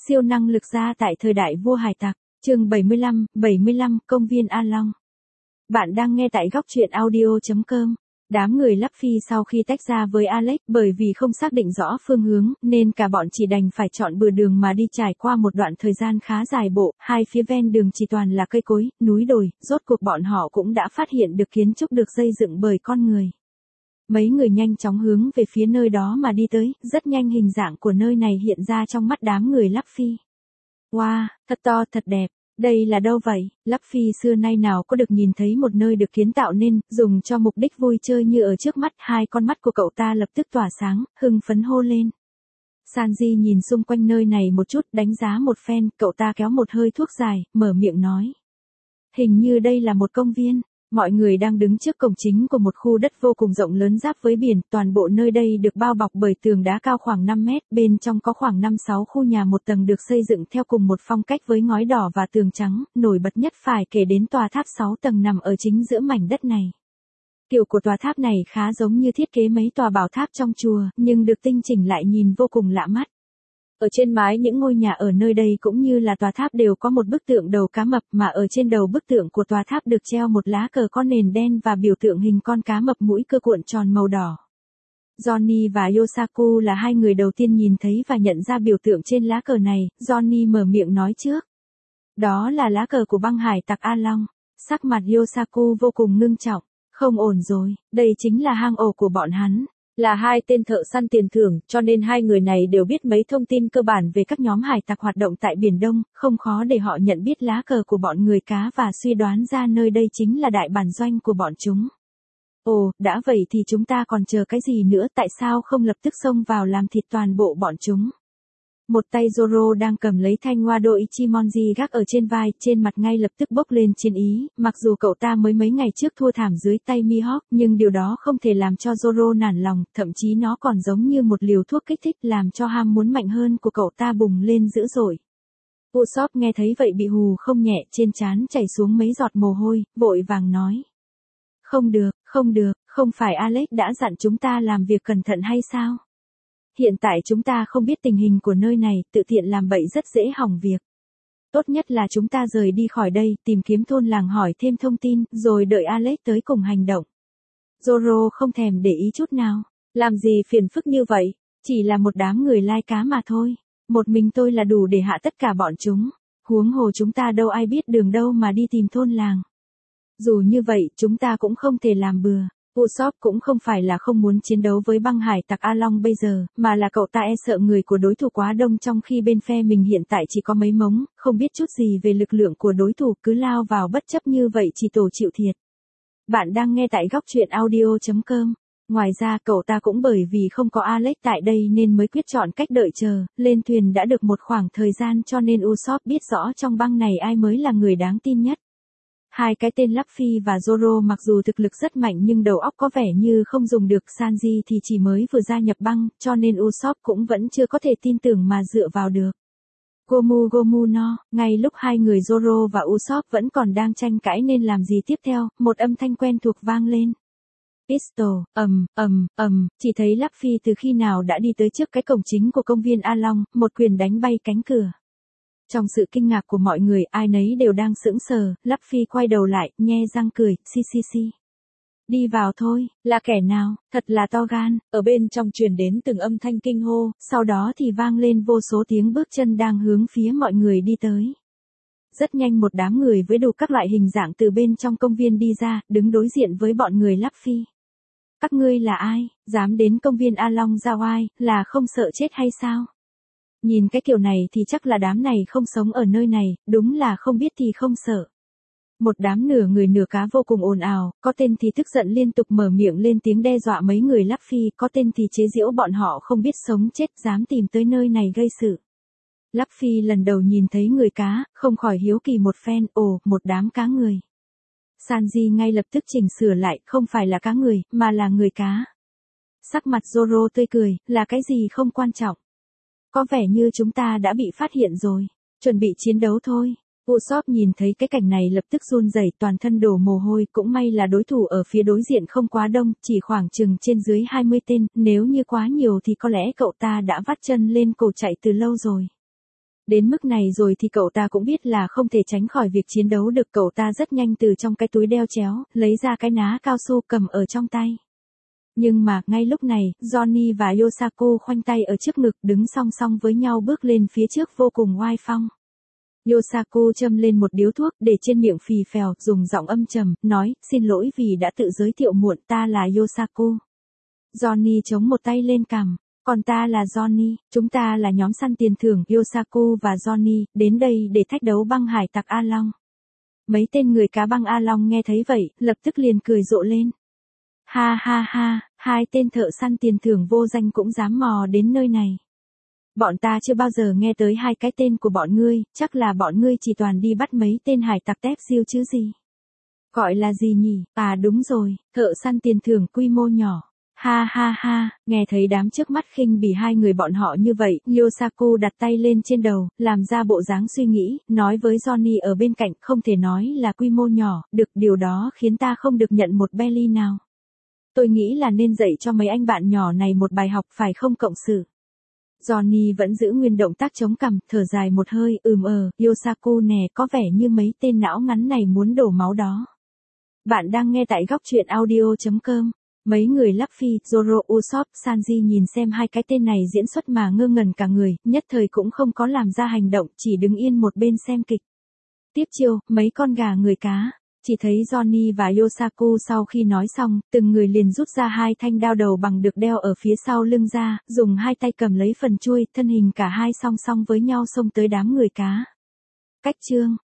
Siêu năng lực gia tại thời đại vua hải tặc, chương 75, công viên A Long. Bạn đang nghe tại góc truyện audio.com. Đám người Luffy sau khi tách ra với Alex bởi vì không xác định rõ phương hướng nên cả bọn chỉ đành phải chọn bừa đường mà đi trải qua một đoạn thời gian khá dài bộ, hai phía ven đường chỉ toàn là cây cối, núi đồi, rốt cuộc bọn họ cũng đã phát hiện được kiến trúc được xây dựng bởi con người. Mấy người nhanh chóng hướng về phía nơi đó mà đi tới, rất nhanh hình dạng của nơi này hiện ra trong mắt đám người Luffy. Wow, thật to thật đẹp. Đây là đâu vậy? Luffy xưa nay nào có được nhìn thấy một nơi được kiến tạo nên, dùng cho mục đích vui chơi như ở trước mắt, hai con mắt của cậu ta lập tức tỏa sáng, hưng phấn hô lên. Sanji nhìn xung quanh nơi này một chút, đánh giá một phen, cậu ta kéo một hơi thuốc dài, mở miệng nói. Hình như đây là một công viên. Mọi người đang đứng trước cổng chính của một khu đất vô cùng rộng lớn giáp với biển, toàn bộ nơi đây được bao bọc bởi tường đá cao khoảng 5 mét, bên trong có khoảng 5-6 khu nhà một tầng được xây dựng theo cùng một phong cách với ngói đỏ và tường trắng, nổi bật nhất phải kể đến tòa tháp 6 tầng nằm ở chính giữa mảnh đất này. Kiểu của tòa tháp này khá giống như thiết kế mấy tòa bảo tháp trong chùa, nhưng được tinh chỉnh lại nhìn vô cùng lạ mắt. Ở trên mái những ngôi nhà ở nơi đây cũng như là tòa tháp đều có một bức tượng đầu cá mập, mà ở trên đầu bức tượng của tòa tháp được treo một lá cờ có nền đen và biểu tượng hình con cá mập mũi cưa cuộn tròn màu đỏ. Johnny và Yosaku là hai người đầu tiên nhìn thấy và nhận ra biểu tượng trên lá cờ này. Johnny mở miệng nói trước. Đó là lá cờ của băng hải tặc A Long. Sắc mặt Yosaku vô cùng ngưng trọng. Không ổn rồi, đây chính là hang ổ của bọn hắn. Là hai tên thợ săn tiền thưởng, cho nên hai người này đều biết mấy thông tin cơ bản về các nhóm hải tặc hoạt động tại Biển Đông, không khó để họ nhận biết lá cờ của bọn người cá và suy đoán ra nơi đây chính là đại bản doanh của bọn chúng. Ồ, đã vậy thì chúng ta còn chờ cái gì nữa, tại sao không lập tức xông vào làm thịt toàn bộ bọn chúng? Một tay Zoro đang cầm lấy thanh hoa đô Ichimonji gác ở trên vai, trên mặt ngay lập tức bốc lên chiến ý, mặc dù cậu ta mới mấy ngày trước thua thảm dưới tay Mihawk, nhưng điều đó không thể làm cho Zoro nản lòng, thậm chí nó còn giống như một liều thuốc kích thích làm cho ham muốn mạnh hơn của cậu ta bùng lên dữ dội. Usopp nghe thấy vậy bị hù không nhẹ, trên trán chảy xuống mấy giọt mồ hôi, vội vàng nói. Không được, không phải Alex đã dặn chúng ta làm việc cẩn thận hay sao? Hiện tại chúng ta không biết tình hình của nơi này, tự tiện làm bậy rất dễ hỏng việc. Tốt nhất là chúng ta rời đi khỏi đây, tìm kiếm thôn làng hỏi thêm thông tin, rồi đợi Alex tới cùng hành động. Zoro không thèm để ý chút nào. Làm gì phiền phức như vậy, chỉ là một đám người lai cá mà thôi. Một mình tôi là đủ để hạ tất cả bọn chúng. Huống hồ chúng ta đâu ai biết đường đâu mà đi tìm thôn làng. Dù như vậy, chúng ta cũng không thể làm bừa. Usopp cũng không phải là không muốn chiến đấu với băng hải tặc A Long bây giờ, mà là cậu ta e sợ người của đối thủ quá đông trong khi bên phe mình hiện tại chỉ có mấy mống, không biết chút gì về lực lượng của đối thủ, cứ lao vào bất chấp như vậy chỉ tổ chịu thiệt. Bạn đang nghe tại góc truyện audio.com. Ngoài ra cậu ta cũng bởi vì không có Alex tại đây nên mới quyết chọn cách đợi chờ, lên thuyền đã được một khoảng thời gian cho nên Usopp biết rõ trong băng này ai mới là người đáng tin nhất. Hai cái tên Luffy và Zoro mặc dù thực lực rất mạnh nhưng đầu óc có vẻ như không dùng được. Sanji thì chỉ mới vừa gia nhập băng, cho nên Usopp cũng vẫn chưa có thể tin tưởng mà dựa vào được. Gomu no, ngay lúc hai người Zoro và Usopp vẫn còn đang tranh cãi nên làm gì tiếp theo, một âm thanh quen thuộc vang lên. Pistol, chỉ thấy Luffy từ khi nào đã đi tới trước cái cổng chính của công viên A Long, một quyền đánh bay cánh cửa. Trong sự kinh ngạc của mọi người, ai nấy đều đang sững sờ, Luffy quay đầu lại, nhe răng cười, xì. Đi vào thôi, là kẻ nào, thật là to gan, ở bên trong truyền đến từng âm thanh kinh hô, sau đó thì vang lên vô số tiếng bước chân đang hướng phía mọi người đi tới. Rất nhanh một đám người với đủ các loại hình dạng từ bên trong công viên đi ra, đứng đối diện với bọn người Luffy. Các ngươi là ai, dám đến công viên A Long ra oai, là không sợ chết hay sao? Nhìn cái kiểu này thì chắc là đám này không sống ở nơi này, đúng là không biết thì không sợ. Một đám nửa người nửa cá vô cùng ồn ào, có tên thì tức giận liên tục mở miệng lên tiếng đe dọa mấy người Luffy, có tên thì chế giễu bọn họ không biết sống chết dám tìm tới nơi này gây sự. Luffy lần đầu nhìn thấy người cá, không khỏi hiếu kỳ một phen, một đám cá người. Sanji ngay lập tức chỉnh sửa lại, không phải là cá người, mà là người cá. Sắc mặt Zoro tươi cười, là cái gì không quan trọng. Có vẻ như chúng ta đã bị phát hiện rồi, chuẩn bị chiến đấu thôi. Usopp nhìn thấy cái cảnh này lập tức run rẩy, toàn thân đổ mồ hôi, cũng may là đối thủ ở phía đối diện không quá đông, chỉ khoảng chừng trên dưới 20 tên, nếu như quá nhiều thì có lẽ cậu ta đã vắt chân lên cổ chạy từ lâu rồi. Đến mức này rồi thì cậu ta cũng biết là không thể tránh khỏi việc chiến đấu được, cậu ta rất nhanh từ trong cái túi đeo chéo, lấy ra cái ná cao su cầm ở trong tay. Nhưng mà, ngay lúc này, Johnny và Yosaku khoanh tay ở trước ngực đứng song song với nhau bước lên phía trước vô cùng oai phong. Yosaku châm lên một điếu thuốc để trên miệng phì phèo, dùng giọng âm trầm, nói, xin lỗi vì đã tự giới thiệu muộn, ta là Yosaku. Johnny chống một tay lên cằm, còn ta là Johnny, chúng ta là nhóm săn tiền thưởng, Yosaku và Johnny, đến đây để thách đấu băng hải tặc A Long. Mấy tên người cá băng A Long nghe thấy vậy, lập tức liền cười rộ lên. Ha ha ha, hai tên thợ săn tiền thưởng vô danh cũng dám mò đến nơi này. Bọn ta chưa bao giờ nghe tới hai cái tên của bọn ngươi, chắc là bọn ngươi chỉ toàn đi bắt mấy tên hải tặc tép siêu chứ gì. Gọi là gì nhỉ? À đúng rồi, thợ săn tiền thưởng quy mô nhỏ. Ha ha ha, nghe thấy đám trước mắt khinh bỉ hai người bọn họ như vậy, Yosaku đặt tay lên trên đầu, làm ra bộ dáng suy nghĩ, nói với Johnny ở bên cạnh, không thể nói là quy mô nhỏ, được, điều đó khiến ta không được nhận một belly nào. Tôi nghĩ là nên dạy cho mấy anh bạn nhỏ này một bài học, phải không cộng sự? Johnny vẫn giữ nguyên động tác chống cằm, thở dài một hơi, Yosaku nè, có vẻ như mấy tên não ngắn này muốn đổ máu đó. Bạn đang nghe tại góc truyện audio.com. Mấy người Luffy, Zoro, Usopp, Sanji nhìn xem hai cái tên này diễn xuất mà ngơ ngẩn cả người, nhất thời cũng không có làm ra hành động, chỉ đứng yên một bên xem kịch. Tiếp chiêu, mấy con gà người cá. Chỉ thấy Johnny và Yosaku sau khi nói xong, từng người liền rút ra hai thanh đao đầu bằng được đeo ở phía sau lưng ra, dùng hai tay cầm lấy phần chuôi, thân hình cả hai song song với nhau xông tới đám người cá. Cách chương